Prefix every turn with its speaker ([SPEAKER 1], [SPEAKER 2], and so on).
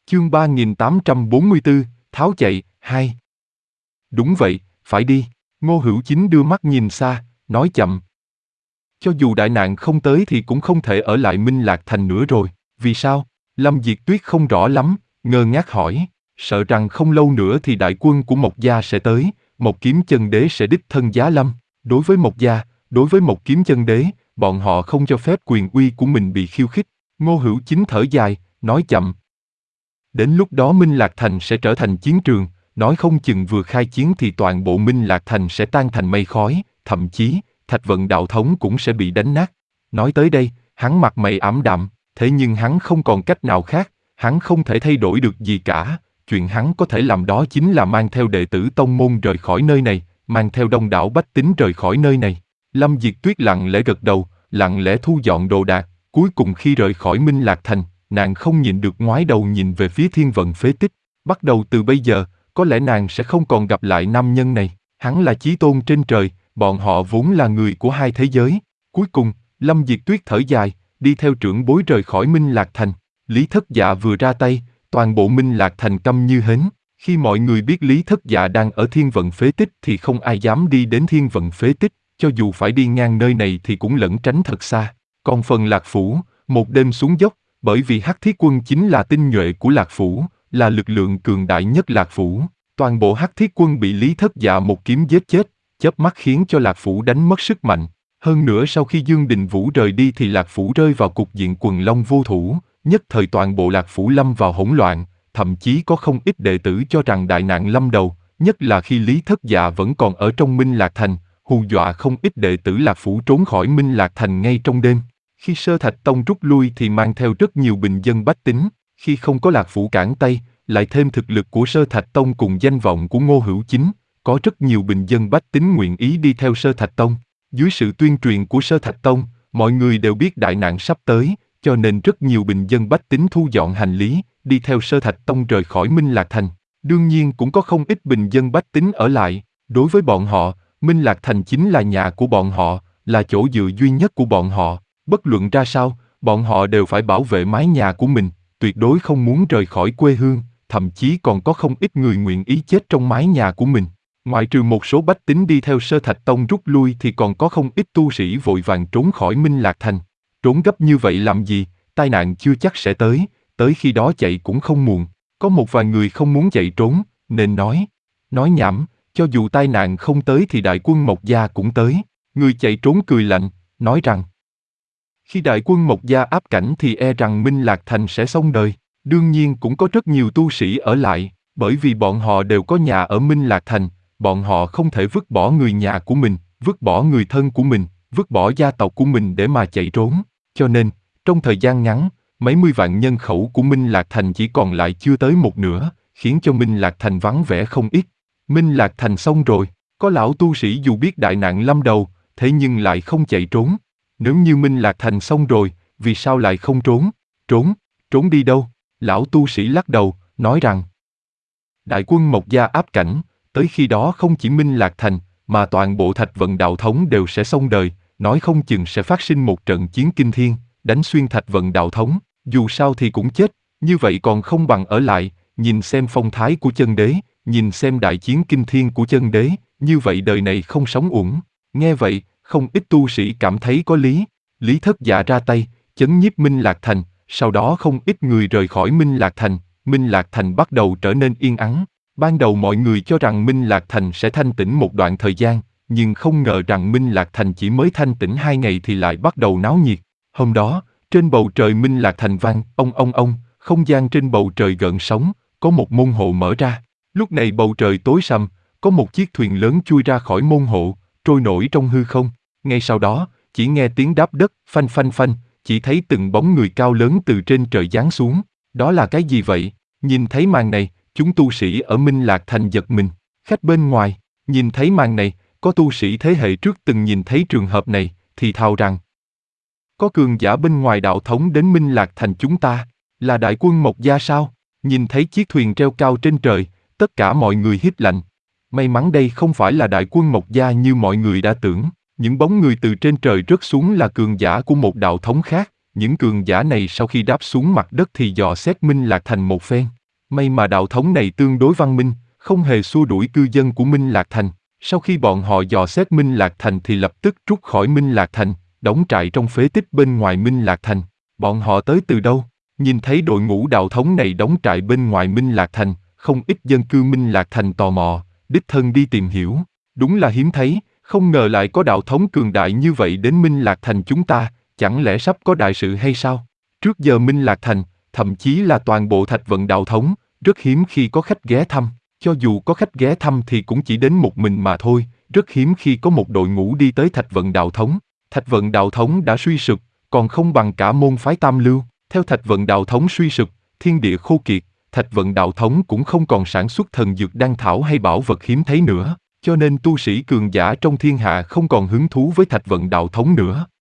[SPEAKER 1] Chương 3844, tháo chạy, 2. Đúng vậy, phải đi. Ngô Hữu Chính đưa mắt nhìn xa, nói chậm. Cho dù đại nạn không tới thì cũng không thể ở lại Minh Lạc Thành nữa rồi. Vì sao? Lâm Diệt Tuyết không rõ lắm, ngơ ngác hỏi. Sợ rằng không lâu nữa thì đại quân của Mộc Gia sẽ tới, Mộc Kiếm Chân Đế sẽ đích thân giá lâm. Đối với Mộc Gia, đối với Mộc Kiếm Chân Đế, bọn họ không cho phép quyền uy của mình bị khiêu khích. Ngô Hữu Chính thở dài, nói chậm. Đến lúc đó Minh Lạc Thành sẽ trở thành chiến trường, nói không chừng vừa khai chiến thì toàn bộ Minh Lạc Thành sẽ tan thành mây khói, thậm chí, Thạch Vận Đạo Thống cũng sẽ bị đánh nát. Nói tới đây, hắn mặt mày ảm đạm, thế nhưng hắn không còn cách nào khác, hắn không thể thay đổi được gì cả, chuyện hắn có thể làm đó chính là mang theo đệ tử tông môn rời khỏi nơi này, mang theo đông đảo bách tính rời khỏi nơi này. Lâm Diệt Tuyết lặng lẽ gật đầu, lặng lẽ thu dọn đồ đạc, cuối cùng khi rời khỏi Minh Lạc Thành, nàng không nhịn được ngoái đầu nhìn về phía Thiên Vận phế tích. Bắt đầu từ bây giờ, có lẽ nàng sẽ không còn gặp lại nam nhân này. Hắn là chí tôn trên trời, bọn họ vốn là người của hai thế giới. Cuối cùng, Lâm Diệt Tuyết thở dài, đi theo trưởng bối rời khỏi Minh Lạc Thành. Lý Thất Dạ vừa ra tay, toàn bộ Minh Lạc Thành câm như hến. Khi mọi người biết Lý Thất Dạ đang ở Thiên Vận phế tích thì không ai dám đi đến Thiên Vận phế tích, cho dù phải đi ngang nơi này thì cũng lẩn tránh thật xa. Còn phần Lạc Phủ, một đêm xuống dốc, bởi vì Hắc Thiết Quân chính là tinh nhuệ của Lạc Phủ, là lực lượng cường đại nhất Lạc Phủ. Toàn bộ Hắc Thiết Quân bị Lý Thất Dạ một kiếm giết chết, chớp mắt khiến cho Lạc Phủ đánh mất sức mạnh. Hơn nữa sau khi Dương Đình Vũ rời đi thì Lạc Phủ rơi vào cục diện quần long vô thủ, nhất thời toàn bộ Lạc Phủ lâm vào hỗn loạn, thậm chí có không ít đệ tử cho rằng đại nạn lâm đầu, nhất là khi Lý Thất Dạ vẫn còn ở trong Minh Lạc Thành, hù dọa không ít đệ tử Lạc Phủ trốn khỏi Minh Lạc Thành ngay trong đêm. Khi Sơ Thạch Tông rút lui thì mang theo rất nhiều bình dân bách tính, khi không có Lạc Phủ cản tay, lại thêm thực lực của Sơ Thạch Tông cùng danh vọng của Ngô Hữu Chính, có rất nhiều bình dân bách tính nguyện ý đi theo Sơ Thạch Tông. Dưới sự tuyên truyền của Sơ Thạch Tông, mọi người đều biết đại nạn sắp tới, cho nên rất nhiều bình dân bách tính thu dọn hành lý, đi theo Sơ Thạch Tông rời khỏi Minh Lạc Thành. Đương nhiên cũng có không ít bình dân bách tính ở lại, đối với bọn họ, Minh Lạc Thành chính là nhà của bọn họ, là chỗ dựa duy nhất của bọn họ. Bất luận ra sao, bọn họ đều phải bảo vệ mái nhà của mình, tuyệt đối không muốn rời khỏi quê hương, thậm chí còn có không ít người nguyện ý chết trong mái nhà của mình. Ngoại trừ một số bách tính đi theo Sơ Thạch Tông rút lui thì còn có không ít tu sĩ vội vàng trốn khỏi Minh Lạc Thành. Trốn gấp như vậy làm gì, tai nạn chưa chắc sẽ tới khi đó chạy cũng không muộn. Có một vài người không muốn chạy trốn, nên nói nhảm, cho dù tai nạn không tới thì đại quân Mộc Gia cũng tới. Người chạy trốn cười lạnh, nói rằng khi đại quân Mộc Gia áp cảnh thì e rằng Minh Lạc Thành sẽ xong đời. Đương nhiên cũng có rất nhiều tu sĩ ở lại, bởi vì bọn họ đều có nhà ở Minh Lạc Thành, bọn họ không thể vứt bỏ người nhà của mình, vứt bỏ người thân của mình, vứt bỏ gia tộc của mình để mà chạy trốn. Cho nên, trong thời gian ngắn, mấy mươi vạn nhân khẩu của Minh Lạc Thành chỉ còn lại chưa tới một nửa, khiến cho Minh Lạc Thành vắng vẻ không ít. Minh Lạc Thành xong rồi, có lão tu sĩ dù biết đại nạn lâm đầu, thế nhưng lại không chạy trốn. Nếu như Minh Lạc Thành xong rồi, vì sao lại không trốn? Trốn đi đâu? Lão tu sĩ lắc đầu, nói rằng đại quân Mộc Gia áp cảnh, tới khi đó không chỉ Minh Lạc Thành, mà toàn bộ Thạch Vận Đạo Thống đều sẽ xong đời, nói không chừng sẽ phát sinh một trận chiến kinh thiên, đánh xuyên Thạch Vận Đạo Thống, dù sao thì cũng chết, như vậy còn không bằng ở lại, nhìn xem phong thái của chân đế, nhìn xem đại chiến kinh thiên của chân đế, như vậy đời này không sống uổng. Nghe vậy, không ít tu sĩ cảm thấy có lý. Lý Thất Dạ ra tay, chấn nhiếp Minh Lạc Thành, sau đó không ít người rời khỏi Minh Lạc Thành, Minh Lạc Thành bắt đầu trở nên yên ắng. Ban đầu mọi người cho rằng Minh Lạc Thành sẽ thanh tĩnh một đoạn thời gian, nhưng không ngờ rằng Minh Lạc Thành chỉ mới thanh tĩnh 2 ngày thì lại bắt đầu náo nhiệt. Hôm đó, trên bầu trời Minh Lạc Thành vang, ông, không gian trên bầu trời gợn sóng, có một môn hộ mở ra. Lúc này bầu trời tối sầm, có một chiếc thuyền lớn chui ra khỏi môn hộ, trôi nổi trong hư không. Ngay sau đó, chỉ nghe tiếng đáp đất, phanh phanh phanh, chỉ thấy từng bóng người cao lớn từ trên trời giáng xuống. Đó là cái gì vậy? Nhìn thấy màn này, chúng tu sĩ ở Minh Lạc Thành giật mình. Khách bên ngoài, nhìn thấy màn này, có tu sĩ thế hệ trước từng nhìn thấy trường hợp này, thì thào rằng có cường giả bên ngoài đạo thống đến Minh Lạc Thành chúng ta, là đại quân Mộc Gia sao? Nhìn thấy chiếc thuyền treo cao trên trời, tất cả mọi người hít lạnh. May mắn đây không phải là đại quân Mộc Gia như mọi người đã tưởng. Những bóng người từ trên trời rớt xuống là cường giả của một đạo thống khác. Những cường giả này sau khi đáp xuống mặt đất thì dò xét Minh Lạc Thành một phen. May mà đạo thống này tương đối văn minh, không hề xua đuổi cư dân của Minh Lạc Thành. Sau khi bọn họ dò xét Minh Lạc Thành thì lập tức trút khỏi Minh Lạc Thành, đóng trại trong phế tích bên ngoài Minh Lạc Thành. Bọn họ tới từ đâu? Nhìn thấy đội ngũ đạo thống này đóng trại bên ngoài Minh Lạc Thành, không ít dân cư Minh Lạc Thành tò mò, đích thân đi tìm hiểu. Đúng là hiếm thấy, không ngờ lại có đạo thống cường đại như vậy đến Minh Lạc Thành chúng ta, chẳng lẽ sắp có đại sự hay sao? Trước giờ Minh Lạc Thành, thậm chí là toàn bộ Thạch Vận đạo thống, rất hiếm khi có khách ghé thăm. Cho dù có khách ghé thăm thì cũng chỉ đến một mình mà thôi, rất hiếm khi có một đội ngũ đi tới Thạch Vận đạo thống. Thạch Vận đạo thống đã suy sụp, còn không bằng cả môn phái Tam Lưu. Theo Thạch Vận đạo thống suy sụp, thiên địa khô kiệt, Thạch Vận đạo thống cũng không còn sản xuất thần dược đan thảo hay bảo vật hiếm thấy nữa, cho nên tu sĩ cường giả trong thiên hạ không còn hứng thú với Thạch Vận đạo thống nữa.